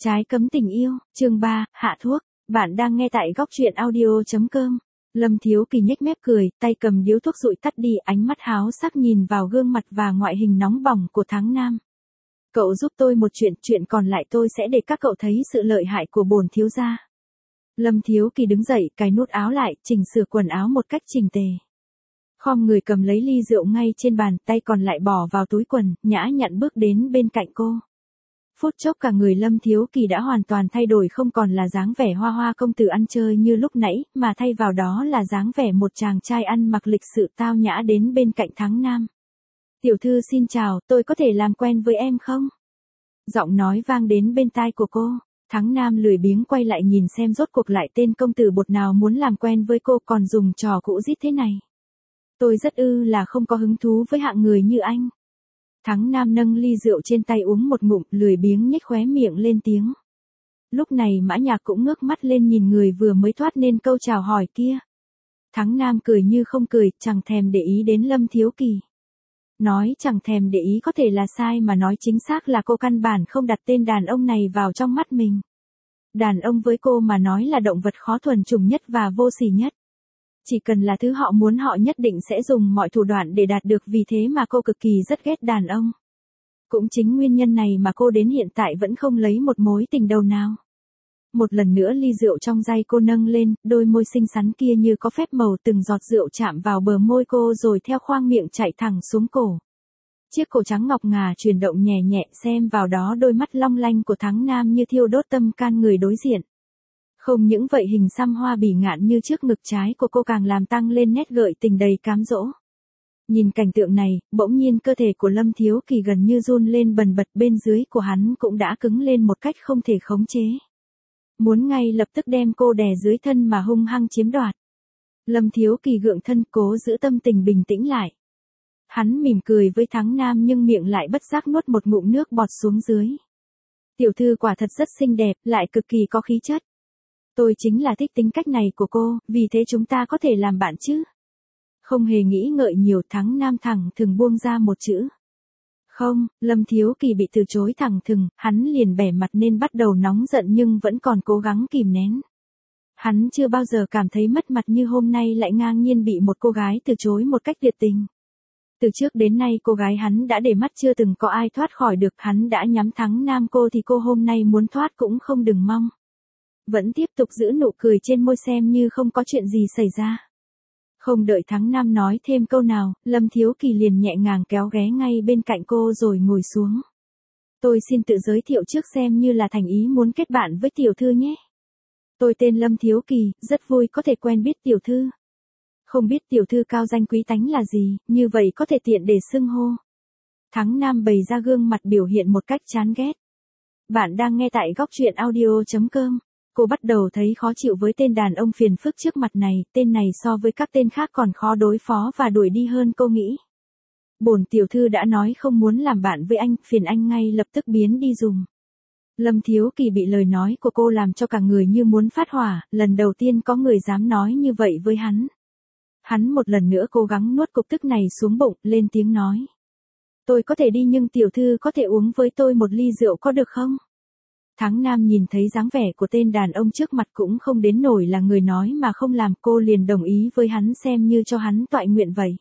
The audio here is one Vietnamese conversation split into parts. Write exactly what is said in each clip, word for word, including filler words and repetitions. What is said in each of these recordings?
Trái cấm tình yêu, chương ba, hạ thuốc. Bạn đang nghe tại góc truyện audio.com. Lâm Thiếu Kỳ nhếch mép cười, tay cầm điếu thuốc dụi tắt đi, ánh mắt háo sắc nhìn vào gương mặt và ngoại hình nóng bỏng của Thắng Nam. Cậu giúp tôi một chuyện, chuyện còn lại tôi sẽ để các cậu thấy sự lợi hại của bổn thiếu gia. Lâm Thiếu Kỳ đứng dậy, cài nút áo lại, chỉnh sửa quần áo một cách chỉnh tề. Khom người cầm lấy ly rượu ngay trên bàn, tay còn lại bỏ vào túi quần, nhã nhặn bước đến bên cạnh cô. Phút chốc cả người Lâm Thiếu Kỳ đã hoàn toàn thay đổi, không còn là dáng vẻ hoa hoa công tử ăn chơi như lúc nãy, mà thay vào đó là dáng vẻ một chàng trai ăn mặc lịch sự tao nhã đến bên cạnh Thắng Nam. Tiểu thư xin chào, tôi có thể làm quen với em không? Giọng nói vang đến bên tai của cô. Thắng Nam lười biếng quay lại nhìn xem rốt cuộc lại tên công tử bột nào muốn làm quen với cô, còn dùng trò cũ rít thế này. Tôi rất ư là không có hứng thú với hạng người như anh. Thắng Nam nâng ly rượu trên tay uống một ngụm, lười biếng nhếch khóe miệng lên tiếng. Lúc này Mã Nhạc cũng ngước mắt lên nhìn người vừa mới thoát nên câu chào hỏi kia. Thắng Nam cười như không cười, chẳng thèm để ý đến Lâm Thiếu Kỳ. Nói chẳng thèm để ý có thể là sai, mà nói chính xác là cô căn bản không đặt tên đàn ông này vào trong mắt mình. Đàn ông với cô mà nói là động vật khó thuần chủng nhất và vô sỉ nhất. Chỉ cần là thứ họ muốn họ nhất định sẽ dùng mọi thủ đoạn để đạt được, vì thế mà cô cực kỳ rất ghét đàn ông. Cũng chính nguyên nhân này mà cô đến hiện tại vẫn không lấy một mối tình đầu nào. Một lần nữa ly rượu trong tay cô nâng lên, đôi môi xinh xắn kia như có phép màu, từng giọt rượu chạm vào bờ môi cô rồi theo khoang miệng chạy thẳng xuống cổ. Chiếc cổ trắng ngọc ngà chuyển động nhẹ nhẹ, xem vào đó đôi mắt long lanh của Thắng Nam như thiêu đốt tâm can người đối diện. Không những vậy, hình xăm hoa bỉ ngạn như trước ngực trái của cô càng làm tăng lên nét gợi tình đầy cám dỗ. Nhìn cảnh tượng này, bỗng nhiên cơ thể của Lâm Thiếu Kỳ gần như run lên bần bật, bên dưới của hắn cũng đã cứng lên một cách không thể khống chế. Muốn ngay lập tức đem cô đè dưới thân mà hung hăng chiếm đoạt. Lâm Thiếu Kỳ gượng thân, cố giữ tâm tình bình tĩnh lại. Hắn mỉm cười với Thắng Nam nhưng miệng lại bất giác nuốt một ngụm nước bọt xuống dưới. Tiểu thư quả thật rất xinh đẹp, lại cực kỳ có khí chất. Tôi chính là thích tính cách này của cô, vì thế chúng ta có thể làm bạn chứ? Không hề nghĩ ngợi nhiều, Thắng Nam thẳng thừng buông ra một chữ. Không. Lâm Thiếu Kỳ bị từ chối thẳng thừng, hắn liền bẻ mặt nên bắt đầu nóng giận nhưng vẫn còn cố gắng kìm nén. Hắn chưa bao giờ cảm thấy mất mặt như hôm nay lại ngang nhiên bị một cô gái từ chối một cách tuyệt tình. Từ trước đến nay cô gái hắn đã để mắt chưa từng có ai thoát khỏi được, hắn đã nhắm Thắng Nam cô thì cô hôm nay muốn thoát cũng không đừng mong. Vẫn tiếp tục giữ nụ cười trên môi xem như không có chuyện gì xảy ra. Không đợi Thắng Nam nói thêm câu nào, Lâm Thiếu Kỳ liền nhẹ nhàng kéo ghé ngay bên cạnh cô rồi ngồi xuống. Tôi xin tự giới thiệu trước xem như là thành ý muốn kết bạn với tiểu thư nhé. Tôi tên Lâm Thiếu Kỳ, rất vui có thể quen biết tiểu thư. Không biết tiểu thư cao danh quý tánh là gì, như vậy có thể tiện để xưng hô. Thắng Nam bày ra gương mặt biểu hiện một cách chán ghét. Bạn đang nghe tại góc truyện audio.com. Cô bắt đầu thấy khó chịu với tên đàn ông phiền phức trước mặt này, tên này so với các tên khác còn khó đối phó và đuổi đi hơn cô nghĩ. Bổn tiểu thư đã nói không muốn làm bạn với anh, phiền anh ngay lập tức biến đi dùm. Lâm Thiếu Kỳ bị lời nói của cô làm cho cả người như muốn phát hỏa, lần đầu tiên có người dám nói như vậy với hắn. Hắn một lần nữa cố gắng nuốt cục tức này xuống bụng, lên tiếng nói. Tôi có thể đi nhưng tiểu thư có thể uống với tôi một ly rượu có được không? Thắng Nam nhìn thấy dáng vẻ của tên đàn ông trước mặt cũng không đến nổi là người nói mà không làm, cô liền đồng ý với hắn xem như cho hắn toại nguyện vậy.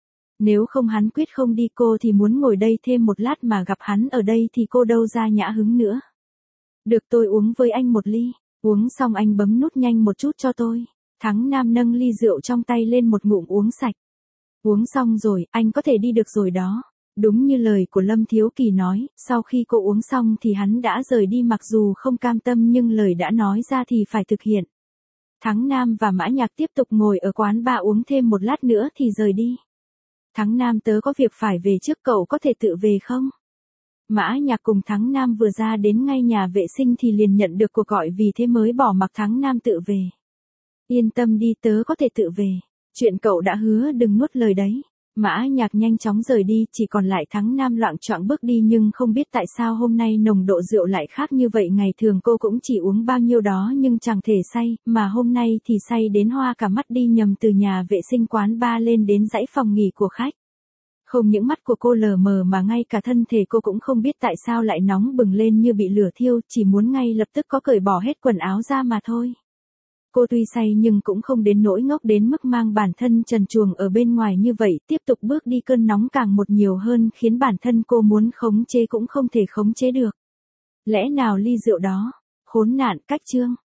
Nếu không hắn quyết không đi, cô thì muốn ngồi đây thêm một lát mà gặp hắn ở đây thì cô đâu ra nhã hứng nữa. Được, tôi uống với anh một ly, uống xong anh bấm nút nhanh một chút cho tôi. Thắng Nam nâng ly rượu trong tay lên một ngụm uống sạch. Uống xong rồi, anh có thể đi được rồi đó. Đúng như lời của Lâm Thiếu Kỳ nói, sau khi cô uống xong thì hắn đã rời đi, mặc dù không cam tâm nhưng lời đã nói ra thì phải thực hiện. Thắng Nam và Mã Nhạc tiếp tục ngồi ở quán bar uống thêm một lát nữa thì rời đi. Thắng Nam, tớ có việc phải về trước, cậu có thể tự về không? Mã Nhạc cùng Thắng Nam vừa ra đến ngay nhà vệ sinh thì liền nhận được cuộc gọi, vì thế mới bỏ mặc Thắng Nam tự về. Yên tâm đi, tớ có thể tự về. Chuyện cậu đã hứa đừng nuốt lời đấy. Mã Nhạc nhanh chóng rời đi, chỉ còn lại Thắng Nam loạng choạng bước đi, nhưng không biết tại sao hôm nay nồng độ rượu lại khác như vậy. Ngày thường cô cũng chỉ uống bao nhiêu đó nhưng chẳng thể say, mà hôm nay thì say đến hoa cả mắt, đi nhầm từ nhà vệ sinh quán bar lên đến dãy phòng nghỉ của khách. Không những mắt của cô lờ mờ mà ngay cả thân thể cô cũng không biết tại sao lại nóng bừng lên như bị lửa thiêu, chỉ muốn ngay lập tức có cởi bỏ hết quần áo ra mà thôi. Cô tuy say nhưng cũng không đến nỗi ngốc đến mức mang bản thân trần truồng ở bên ngoài như vậy, tiếp tục bước đi cơn nóng càng một nhiều hơn khiến bản thân cô muốn khống chế cũng không thể khống chế được. Lẽ nào ly rượu đó, khốn nạn cách chương.